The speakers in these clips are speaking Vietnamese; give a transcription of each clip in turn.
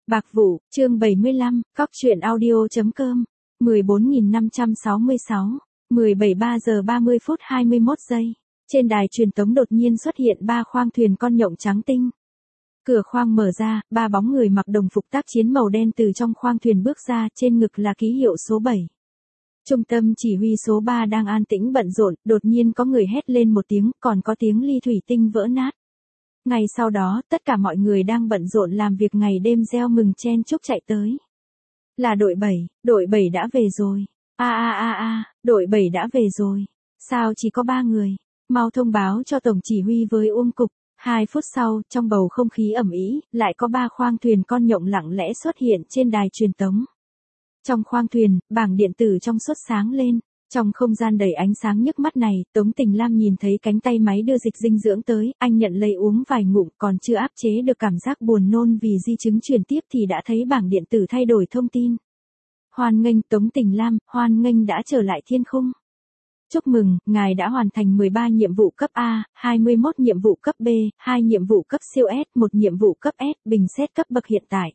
Bạc Vụ, chương 75, cóc truyện audio.com, 14566, 17:03 giờ 30 phút 21 giây. Trên đài truyền tống đột nhiên xuất hiện 3 khoang thuyền con nhộng trắng tinh. Cửa khoang mở ra, 3 bóng người mặc đồng phục tác chiến màu đen từ trong khoang thuyền bước ra, trên ngực là ký hiệu số 7. Trung tâm chỉ huy số 3 đang an tĩnh bận rộn, đột nhiên có người hét lên một tiếng, còn có tiếng ly thủy tinh vỡ nát. Ngay sau đó, tất cả mọi người đang bận rộn làm việc ngày đêm reo mừng chen chúc chạy tới. Là đội 7 đã về rồi. Đội 7 đã về rồi. Sao chỉ có 3 người? Mau thông báo cho tổng chỉ huy với Uông Cục. 2 phút sau, trong bầu không khí ẩm ý, lại có 3 khoang thuyền con nhộng lặng lẽ xuất hiện trên đài truyền tống. Trong khoang thuyền, bảng điện tử trong suốt sáng lên. Trong không gian đầy ánh sáng nhức mắt này, Tống Tình Lam nhìn thấy cánh tay máy đưa dịch dinh dưỡng tới, anh nhận lấy uống vài ngụm, còn chưa áp chế được cảm giác buồn nôn vì di chứng truyền tiếp thì đã thấy bảng điện tử thay đổi thông tin. Hoan nghênh Tống Tình Lam, hoan nghênh đã trở lại thiên khung. Chúc mừng, ngài đã hoàn thành 13 nhiệm vụ cấp A, 21 nhiệm vụ cấp B, 2 nhiệm vụ cấp siêu S, 1 nhiệm vụ cấp S, bình xét cấp bậc hiện tại.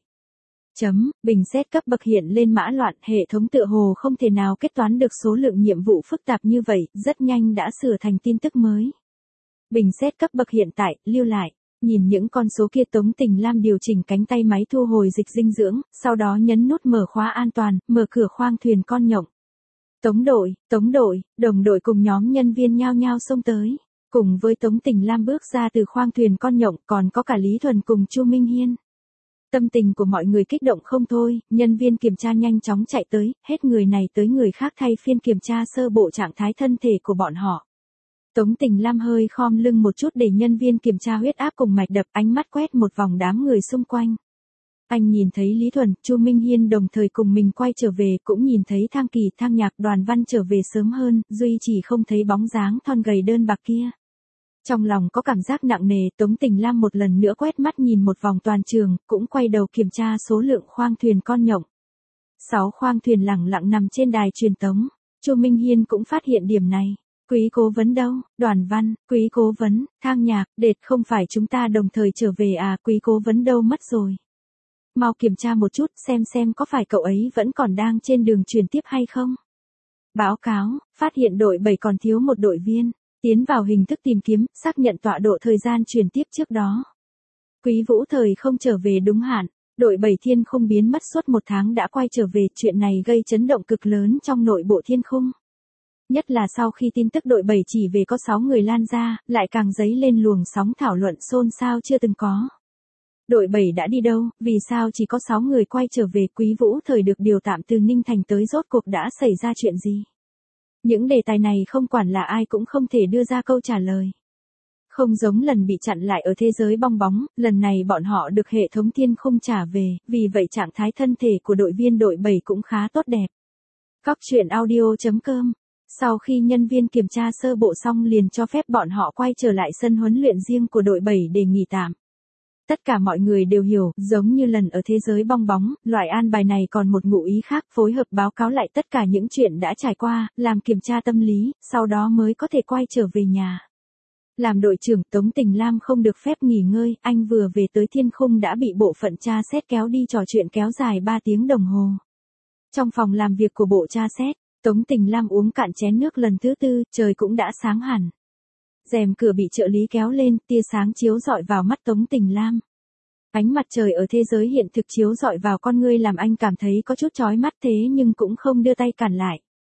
Bình xét cấp bậc hiện lên mã loạn, hệ thống tựa hồ không thể nào kết toán được số lượng nhiệm vụ phức tạp như vậy, rất nhanh đã sửa thành tin tức mới. Bình xét cấp bậc hiện tại, lưu lại. Nhìn những con số kia, Tống Tình Lam điều chỉnh cánh tay máy thu hồi dịch dinh dưỡng, sau đó nhấn nút mở khóa an toàn, mở cửa khoang thuyền con nhộng. Tống đội, đồng đội cùng nhóm nhân viên nhao nhao xông tới. Cùng với Tống Tình Lam bước ra từ khoang thuyền con nhộng còn có cả Lý Thuần cùng Chu Minh Hiên. Tâm tình của mọi người kích động không thôi, nhân viên kiểm tra nhanh chóng chạy tới, hết người này tới người khác thay phiên kiểm tra sơ bộ trạng thái thân thể của bọn họ. Tống Tình Lam hơi khom lưng một chút để nhân viên kiểm tra huyết áp cùng mạch đập, ánh mắt quét một vòng đám người xung quanh. Anh nhìn thấy Lý Thuần, Chu Minh Hiên đồng thời cùng mình quay trở về, cũng nhìn thấy Thang Kỳ, Thang Nhạc, Đoàn Văn trở về sớm hơn, duy chỉ không thấy bóng dáng thon gầy đơn bạc kia. Trong lòng có cảm giác nặng nề, Tống Tình Lam một lần nữa quét mắt nhìn một vòng toàn trường, cũng quay đầu kiểm tra số lượng khoang thuyền con nhộng. 6 khoang thuyền lẳng lặng nằm trên đài truyền tống. Chu Minh Hiên cũng phát hiện điểm này. Quý cố vấn đâu? Đoàn Văn, quý cố vấn, Thang Nhạc, Đệt, không phải chúng ta đồng thời trở về à, quý cố vấn đâu mất rồi? Mau kiểm tra một chút xem có phải cậu ấy vẫn còn đang trên đường truyền tiếp hay không? Báo cáo, phát hiện đội 7 còn thiếu một đội viên. Tiến vào hình thức tìm kiếm, xác nhận tọa độ thời gian truyền tiếp trước đó. Quý Vũ Thời không trở về đúng hạn, đội 7 thiên khung biến mất suốt 1 tháng đã quay trở về, chuyện này gây chấn động cực lớn trong nội bộ thiên khung. Nhất là sau khi tin tức đội 7 chỉ về có 6 người lan ra, lại càng dấy lên luồng sóng thảo luận xôn xao chưa từng có. Đội 7 đã đi đâu, vì sao chỉ có 6 người quay trở về, Quý Vũ Thời được điều tạm từ Ninh Thành tới rốt cuộc đã xảy ra chuyện gì? Những đề tài này không quản là ai cũng không thể đưa ra câu trả lời. Không giống lần bị chặn lại ở thế giới bong bóng, lần này bọn họ được hệ thống thiên khung trả về, vì vậy trạng thái thân thể của đội viên đội 7 cũng khá tốt đẹp. Cóc truyện audio.com. Sau khi nhân viên kiểm tra sơ bộ xong liền cho phép bọn họ quay trở lại sân huấn luyện riêng của đội 7 để nghỉ tạm. Tất cả mọi người đều hiểu, giống như lần ở thế giới bong bóng, loại an bài này còn một ngụ ý khác, phối hợp báo cáo lại tất cả những chuyện đã trải qua, làm kiểm tra tâm lý, sau đó mới có thể quay trở về nhà. Làm đội trưởng, Tống Tình Lam không được phép nghỉ ngơi, anh vừa về tới thiên khung đã bị bộ phận tra xét kéo đi trò chuyện kéo dài 3 tiếng đồng hồ. Trong phòng làm việc của bộ tra xét, Tống Tình Lam uống cạn chén nước lần thứ 4, trời cũng đã sáng hẳn. Rèm cửa bị trợ lý kéo lên, tia sáng chiếu rọi vào mắt Tống Tình Lam. Ánh mặt trời ở thế giới hiện thực chiếu rọi vào con ngươi làm anh cảm thấy có chút chói mắt, thế nhưng cũng không đưa tay cản lại.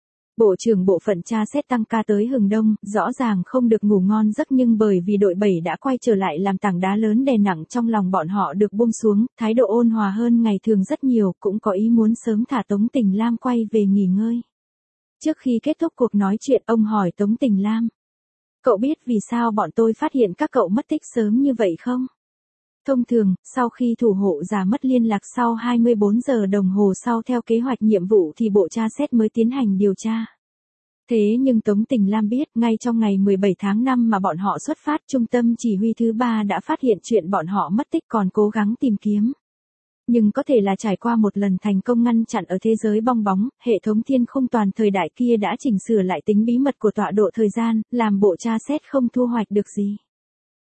Bộ trưởng bộ phận tra xét tăng ca tới hừng đông, rõ ràng không được ngủ ngon giấc, nhưng bởi vì đội 7 đã quay trở lại làm tảng đá lớn đè nặng trong lòng bọn họ được buông xuống, thái độ ôn hòa hơn ngày thường rất nhiều, cũng có ý muốn sớm thả Tống Tình Lam quay về nghỉ ngơi. Trước khi kết thúc cuộc nói chuyện, ông hỏi Tống Tình Lam. Cậu biết vì sao bọn tôi phát hiện các cậu mất tích sớm như vậy không? Thông thường, sau khi thủ hộ giả mất liên lạc sau 24 giờ đồng hồ sau theo kế hoạch nhiệm vụ thì bộ tra xét mới tiến hành điều tra. Thế nhưng Tống Tình Lam biết, ngay trong ngày 17 tháng 5 mà bọn họ xuất phát, trung tâm chỉ huy thứ 3 đã phát hiện chuyện bọn họ mất tích còn cố gắng tìm kiếm. Nhưng có thể là trải qua một lần thành công ngăn chặn ở thế giới bong bóng, hệ thống thiên khung toàn thời đại kia đã chỉnh sửa lại tính bí mật của tọa độ thời gian, làm bộ tra xét không thu hoạch được gì.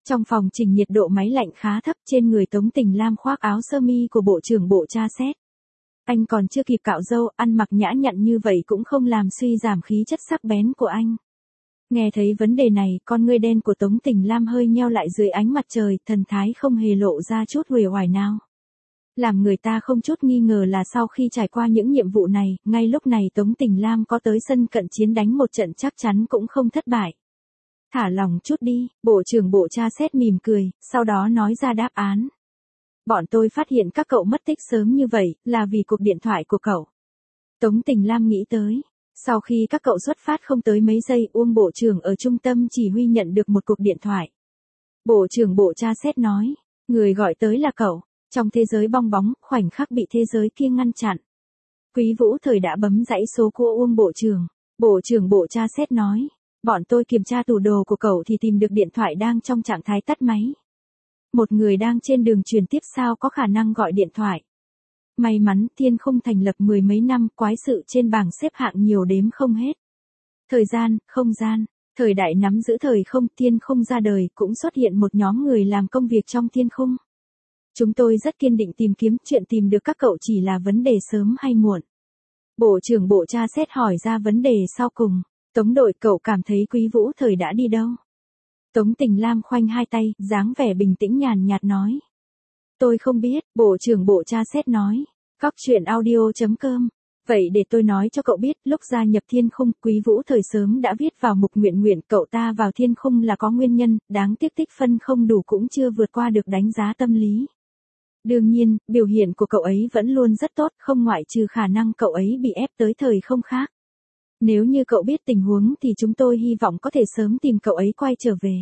Trong phòng trình nhiệt độ máy lạnh khá thấp, trên người Tống Tình Lam khoác áo sơ mi của bộ trưởng bộ tra xét. Anh còn chưa kịp cạo râu, ăn mặc nhã nhặn như vậy cũng không làm suy giảm khí chất sắc bén của anh. Nghe thấy vấn đề này, con ngươi đen của Tống Tình Lam hơi nheo lại dưới ánh mặt trời, thần thái không hề lộ ra chút uể oải nào. Làm người ta không chút nghi ngờ là sau khi trải qua những nhiệm vụ này, ngay lúc này Tống Tình Lam có tới sân cận chiến đánh một trận chắc chắn cũng không thất bại. Thả lòng chút đi, bộ trưởng bộ tra xét mỉm cười, sau đó nói ra đáp án. Bọn tôi phát hiện các cậu mất tích sớm như vậy, là vì cuộc điện thoại của cậu. Tống Tình Lam nghĩ tới. Sau khi các cậu xuất phát không tới mấy giây, Uông bộ trưởng ở trung tâm chỉ huy nhận được một cuộc điện thoại. Bộ trưởng bộ tra xét nói, người gọi tới là cậu. Trong thế giới bong bóng, khoảnh khắc bị thế giới kia ngăn chặn. Quý Vũ Thời đã bấm dãy số của Uông bộ trưởng. Bộ trưởng bộ tra xét nói, bọn tôi kiểm tra tủ đồ của cậu thì tìm được điện thoại đang trong trạng thái tắt máy. Một người đang trên đường truyền tiếp sao có khả năng gọi điện thoại. May mắn Thiên Khung thành lập mười mấy năm, quái sự trên bảng xếp hạng nhiều đếm không hết. Thời gian, không gian, thời đại nắm giữ thời không, Thiên Khung ra đời cũng xuất hiện một nhóm người làm công việc trong Thiên Khung. Chúng tôi rất kiên định tìm kiếm, chuyện tìm được các cậu chỉ là vấn đề sớm hay muộn. Bộ trưởng bộ tra xét hỏi ra vấn đề sau cùng. Tống đội, cậu cảm thấy Quý Vũ Thời đã đi đâu? Tống Tình Lam khoanh hai tay, dáng vẻ bình tĩnh nhàn nhạt nói. Tôi không biết, bộ trưởng bộ tra xét nói. Góc chuyện audio.com. Vậy để tôi nói cho cậu biết, lúc gia nhập Thiên Khung, Quý Vũ Thời sớm đã viết vào mục nguyện cậu ta vào Thiên Khung là có nguyên nhân, đáng tiếc tích phân không đủ cũng chưa vượt qua được đánh giá tâm lý. Đương nhiên, biểu hiện của cậu ấy vẫn luôn rất tốt, không ngoại trừ khả năng cậu ấy bị ép tới thời không khác. Nếu như cậu biết tình huống thì chúng tôi hy vọng có thể sớm tìm cậu ấy quay trở về.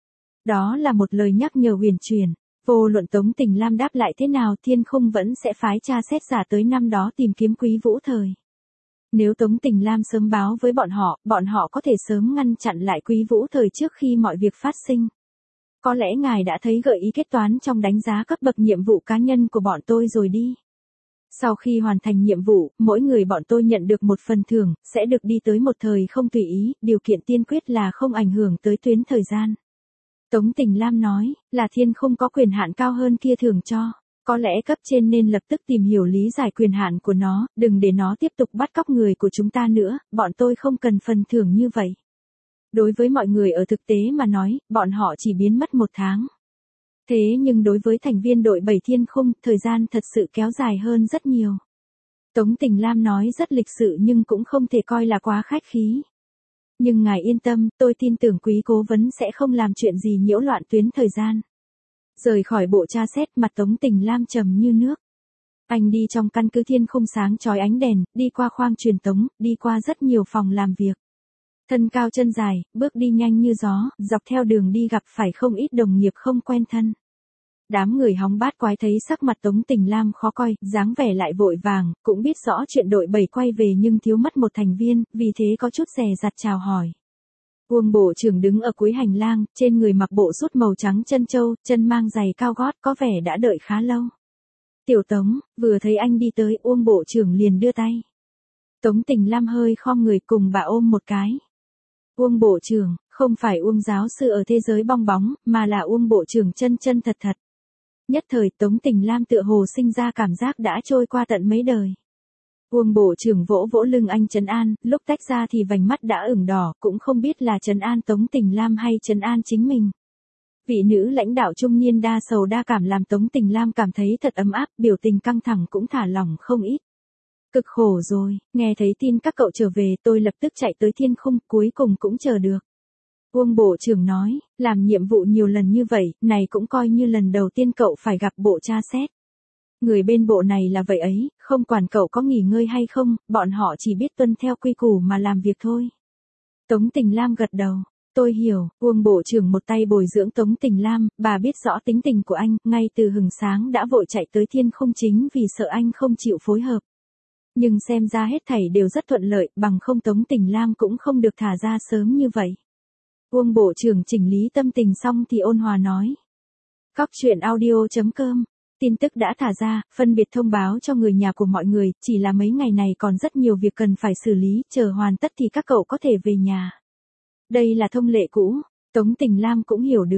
Đó là một lời nhắc nhở huyền truyền. Vô luận Tống Tình Lam đáp lại thế nào, Thiên Khung vẫn sẽ phái tra xét giả tới năm đó tìm kiếm Quý Vũ Thời. Nếu Tống Tình Lam sớm báo với bọn họ có thể sớm ngăn chặn lại Quý Vũ Thời trước khi mọi việc phát sinh. Có lẽ ngài đã thấy gợi ý kết toán trong đánh giá cấp bậc nhiệm vụ cá nhân của bọn tôi rồi đi. Sau khi hoàn thành nhiệm vụ, mỗi người bọn tôi nhận được một phần thưởng, sẽ được đi tới một thời không tùy ý, điều kiện tiên quyết là không ảnh hưởng tới tuyến thời gian. Tống Tình Lam nói, là Thiên Khung có quyền hạn cao hơn kia thưởng cho. Có lẽ cấp trên nên lập tức tìm hiểu lý giải quyền hạn của nó, đừng để nó tiếp tục bắt cóc người của chúng ta nữa, bọn tôi không cần phần thưởng như vậy. Đối với mọi người ở thực tế mà nói, bọn họ chỉ biến mất 1 tháng. Thế nhưng đối với thành viên đội 7 Thiên Khung, thời gian thật sự kéo dài hơn rất nhiều. Tống Tình Lam nói rất lịch sự nhưng cũng không thể coi là quá khách khí. Nhưng ngài yên tâm, tôi tin tưởng Quý cố vấn sẽ không làm chuyện gì nhiễu loạn tuyến thời gian. Rời khỏi bộ tra xét, mặt Tống Tình Lam trầm như nước. Anh đi trong căn cứ Thiên Khung sáng chói ánh đèn, đi qua khoang truyền tống, đi qua rất nhiều phòng làm việc. Thân cao chân dài, bước đi nhanh như gió, dọc theo đường đi gặp phải không ít đồng nghiệp không quen thân. Đám người hóng bát quái thấy sắc mặt Tống Tình Lam khó coi, dáng vẻ lại vội vàng, cũng biết rõ chuyện đội 7 quay về nhưng thiếu mất một thành viên, vì thế có chút dè dặt chào hỏi. Uông bộ trưởng đứng ở cuối hành lang, trên người mặc bộ sút màu trắng chân châu, chân mang giày cao gót, có vẻ đã đợi khá lâu. Tiểu Tống, vừa thấy anh đi tới, Uông bộ trưởng liền đưa tay. Tống Tình Lam hơi khom người cùng bà ôm một cái. Uông bộ trưởng, không phải Uông giáo sư ở thế giới bong bóng, mà là Uông bộ trưởng chân chân thật thật. Nhất thời Tống Tình Lam tựa hồ sinh ra cảm giác đã trôi qua tận mấy đời. Uông bộ trưởng vỗ vỗ lưng anh trấn an, lúc tách ra thì vành mắt đã ửng đỏ, cũng không biết là trấn an Tống Tình Lam hay trấn an chính mình. Vị nữ lãnh đạo trung niên đa sầu đa cảm làm Tống Tình Lam cảm thấy thật ấm áp, biểu tình căng thẳng cũng thả lỏng không ít. Cực khổ rồi, nghe thấy tin các cậu trở về tôi lập tức chạy tới Thiên Khung, cuối cùng cũng chờ được. Uông bộ trưởng nói, làm nhiệm vụ nhiều lần như vậy, này cũng coi như lần đầu tiên cậu phải gặp bộ tra xét. Người bên bộ này là vậy ấy, không quản cậu có nghỉ ngơi hay không, bọn họ chỉ biết tuân theo quy củ mà làm việc thôi. Tống Tình Lam gật đầu. Tôi hiểu, Uông bộ trưởng một tay bồi dưỡng Tống Tình Lam, bà biết rõ tính tình của anh, ngay từ hừng sáng đã vội chạy tới Thiên Khung chính vì sợ anh không chịu phối hợp. Nhưng xem ra hết thảy đều rất thuận lợi, bằng không Tống Tình Lam cũng không được thả ra sớm như vậy. Uông bộ trưởng chỉnh lý tâm tình xong thì ôn hòa nói. Góc chuyện audio.com, tin tức đã thả ra, phân biệt thông báo cho người nhà của mọi người, chỉ là mấy ngày này còn rất nhiều việc cần phải xử lý, chờ hoàn tất thì các cậu có thể về nhà. Đây là thông lệ cũ, Tống Tình Lam cũng hiểu được.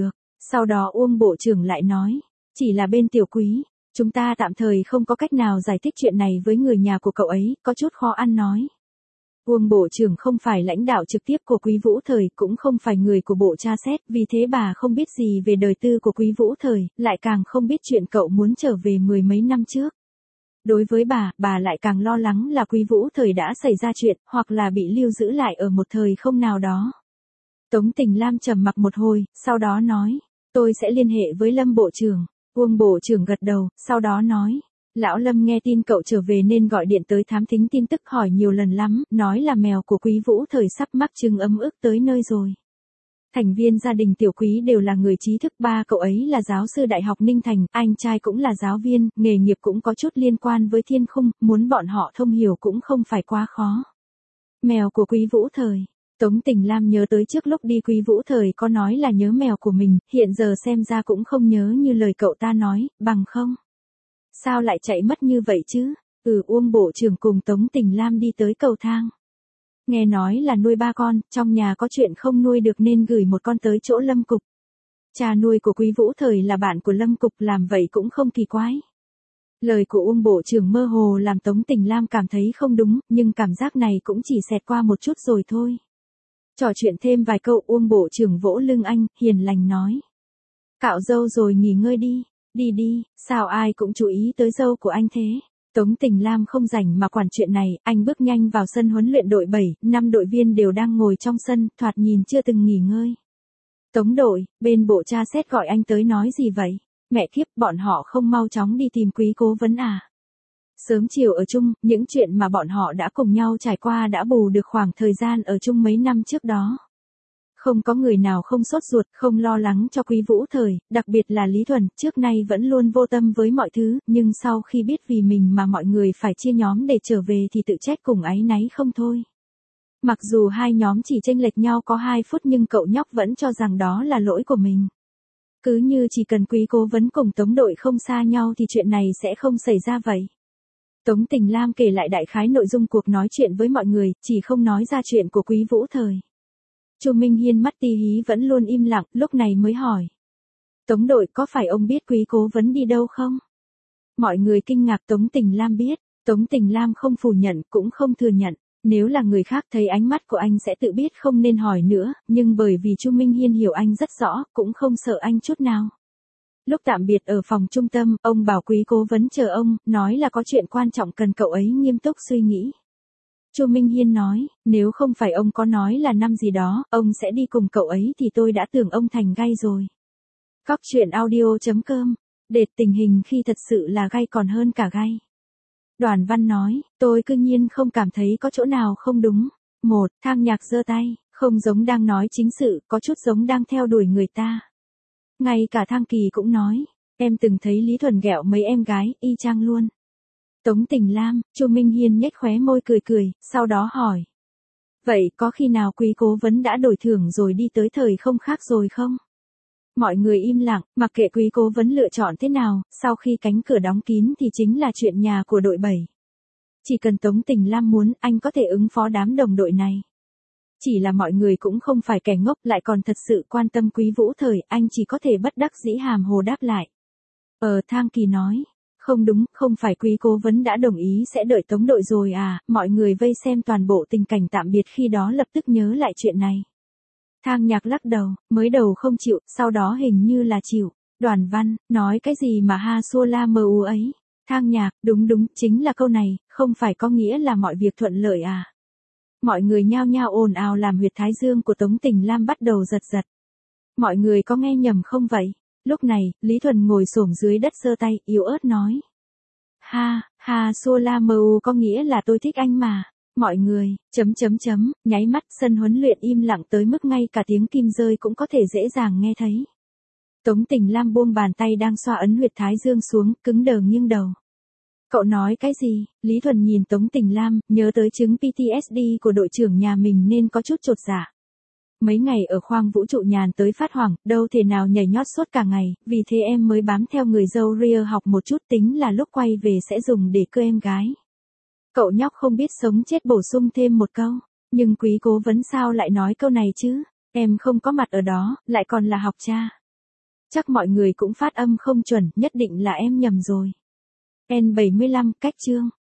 Sau đó Uông Bộ trưởng lại nói, chỉ là bên Tiểu Quý, chúng ta tạm thời không có cách nào giải thích chuyện này với người nhà của cậu ấy, có chút khó ăn nói. Uông Bộ trưởng không phải lãnh đạo trực tiếp của Quý Vũ Thời, cũng không phải người của Bộ tra xét, vì thế bà không biết gì về đời tư của Quý Vũ Thời, lại càng không biết chuyện cậu muốn trở về mười mấy năm trước. Đối với bà lại càng lo lắng là Quý Vũ Thời đã xảy ra chuyện, hoặc là bị lưu giữ lại ở một thời không nào đó. Tống Tình Lam trầm mặc một hồi, sau đó nói, tôi sẽ liên hệ với Lâm Bộ trưởng. Uông Bộ trưởng gật đầu, sau đó nói, lão Lâm nghe tin cậu trở về nên gọi điện tới thám thính tin tức hỏi nhiều lần lắm, nói là mèo của Quý Vũ Thời sắp mắc chứng ấm ức tới nơi rồi. Thành viên gia đình Tiểu Quý đều là người trí thức, ba cậu ấy là giáo sư Đại học Ninh Thành, anh trai cũng là giáo viên, nghề nghiệp cũng có chút liên quan với thiên khung, muốn bọn họ thông hiểu cũng không phải quá khó. Mèo của Quý Vũ Thời. Tống Tình Lam nhớ tới trước lúc đi Quý Vũ Thời có nói là nhớ mèo của mình, hiện giờ xem ra cũng không nhớ như lời cậu ta nói, bằng không. Sao lại chạy mất như vậy chứ? Uông Bộ trưởng cùng Tống Tình Lam đi tới cầu thang. Nghe nói là nuôi 3 con, trong nhà có chuyện không nuôi được nên gửi một con tới chỗ Lâm Cục. Cha nuôi của Quý Vũ Thời là bạn của Lâm Cục, làm vậy cũng không kỳ quái. Lời của Uông Bộ trưởng mơ hồ làm Tống Tình Lam cảm thấy không đúng, nhưng cảm giác này cũng chỉ xẹt qua một chút rồi thôi. Trò chuyện thêm vài câu, Uông Bộ trưởng vỗ lưng anh, hiền lành nói. Cạo râu rồi nghỉ ngơi đi, đi, sao ai cũng chú ý tới râu của anh thế. Tống Tình Lam không rảnh mà quản chuyện này, anh bước nhanh vào sân huấn luyện đội 7, 5 đội viên đều đang ngồi trong sân, thoạt nhìn chưa từng nghỉ ngơi. Tống đội, bên Bộ tra xét gọi anh tới nói gì vậy? Mẹ kiếp, bọn họ không mau chóng đi tìm Quý cố vấn à? Sớm chiều ở chung, những chuyện mà bọn họ đã cùng nhau trải qua đã bù được khoảng thời gian ở chung mấy năm trước đó. Không có người nào không sốt ruột, không lo lắng cho Quý Vũ Thời, đặc biệt là Lý Thuần, trước nay vẫn luôn vô tâm với mọi thứ, nhưng sau khi biết vì mình mà mọi người phải chia nhóm để trở về thì tự trách cùng áy náy không thôi. Mặc dù hai nhóm chỉ chênh lệch nhau có 2 phút nhưng cậu nhóc vẫn cho rằng đó là lỗi của mình. Cứ như chỉ cần Quý cố vấn cùng Tống đội không xa nhau thì chuyện này sẽ không xảy ra vậy. Tống Tình Lam kể lại đại khái nội dung cuộc nói chuyện với mọi người, chỉ không nói ra chuyện của Quý Vũ Thời. Chu Minh Hiên mắt tí hí vẫn luôn im lặng, lúc này mới hỏi. Tống đội, có phải ông biết Quý cố vấn đi đâu không? Mọi người kinh ngạc. Tống Tình Lam biết. Tống Tình Lam không phủ nhận cũng không thừa nhận. Nếu là người khác thấy ánh mắt của anh sẽ tự biết không nên hỏi nữa, nhưng bởi vì Chu Minh Hiên hiểu anh rất rõ, cũng không sợ anh chút nào. Lúc tạm biệt ở phòng trung tâm, ông bảo Quý cố vấn chờ ông, nói là có chuyện quan trọng cần cậu ấy nghiêm túc suy nghĩ. Chu Minh Hiên nói, nếu không phải ông có nói là năm gì đó, ông sẽ đi cùng cậu ấy thì tôi đã tưởng ông thành gay rồi. Góc truyện audio.com, đệt tình hình khi thật sự là gay còn hơn cả gay. Đoàn Văn nói, tôi cư nhiên không cảm thấy có chỗ nào không đúng. Thang Nhạc giơ tay, không giống đang nói chính sự, có chút giống đang theo đuổi người ta. Ngay cả Thang Kỳ cũng nói, em từng thấy Lý Thuần ghẹo mấy em gái, y chang luôn. Tống Tình Lam, Chu Minh Hiên nhếch khóe môi cười, sau đó hỏi. Vậy có khi nào Quý cố vấn đã đổi thưởng rồi đi tới thời không khác rồi không? Mọi người im lặng, mặc kệ Quý cố vấn lựa chọn thế nào, sau khi cánh cửa đóng kín thì chính là chuyện nhà của đội 7. Chỉ cần Tống Tình Lam muốn, anh có thể ứng phó đám đồng đội này. Chỉ là mọi người cũng không phải kẻ ngốc, lại còn thật sự quan tâm Quý Vũ Thời, anh chỉ có thể bất đắc dĩ hàm hồ đáp lại. Thang Kỳ nói. Không đúng, không phải Quý cố vấn đã đồng ý sẽ đợi Tống đội rồi à? Mọi người vây xem toàn bộ tình cảnh tạm biệt khi đó lập tức nhớ lại chuyện này. Thang Nhạc lắc đầu, mới đầu không chịu, sau đó hình như là chịu. Đoàn Văn, nói cái gì mà ha xua la mơ u ấy? Thang Nhạc, đúng, chính là câu này, không phải có nghĩa là mọi việc thuận lợi à? Mọi người nhao nhao ồn ào làm huyệt thái dương của Tống Tình Lam bắt đầu giật. Mọi người có nghe nhầm không vậy? Lúc này, Lý Thuần ngồi xổm dưới đất giơ tay, yếu ớt nói. Ha, xua la mơ u có nghĩa là tôi thích anh mà. Mọi người, nháy mắt, sân huấn luyện im lặng tới mức ngay cả tiếng kim rơi cũng có thể dễ dàng nghe thấy. Tống Tình Lam buông bàn tay đang xoa ấn huyệt thái dương xuống, cứng đờ nghiêng đầu. Cậu nói cái gì? Lý Thuần nhìn Tống Tình Lam, nhớ tới chứng PTSD của đội trưởng nhà mình nên có chút chột dạ. Mấy ngày ở khoang vũ trụ nhàn tới phát hoảng, đâu thể nào nhảy nhót suốt cả ngày, vì thế em mới bám theo người dâu Ria học một chút, tính là lúc quay về sẽ dùng để cưa em gái. Cậu nhóc không biết sống chết bổ sung thêm một câu, nhưng Quý cố vấn sao lại nói câu này chứ? Em không có mặt ở đó, lại còn là học cha. Chắc mọi người cũng phát âm không chuẩn, nhất định là em nhầm rồi. N75, cách chương.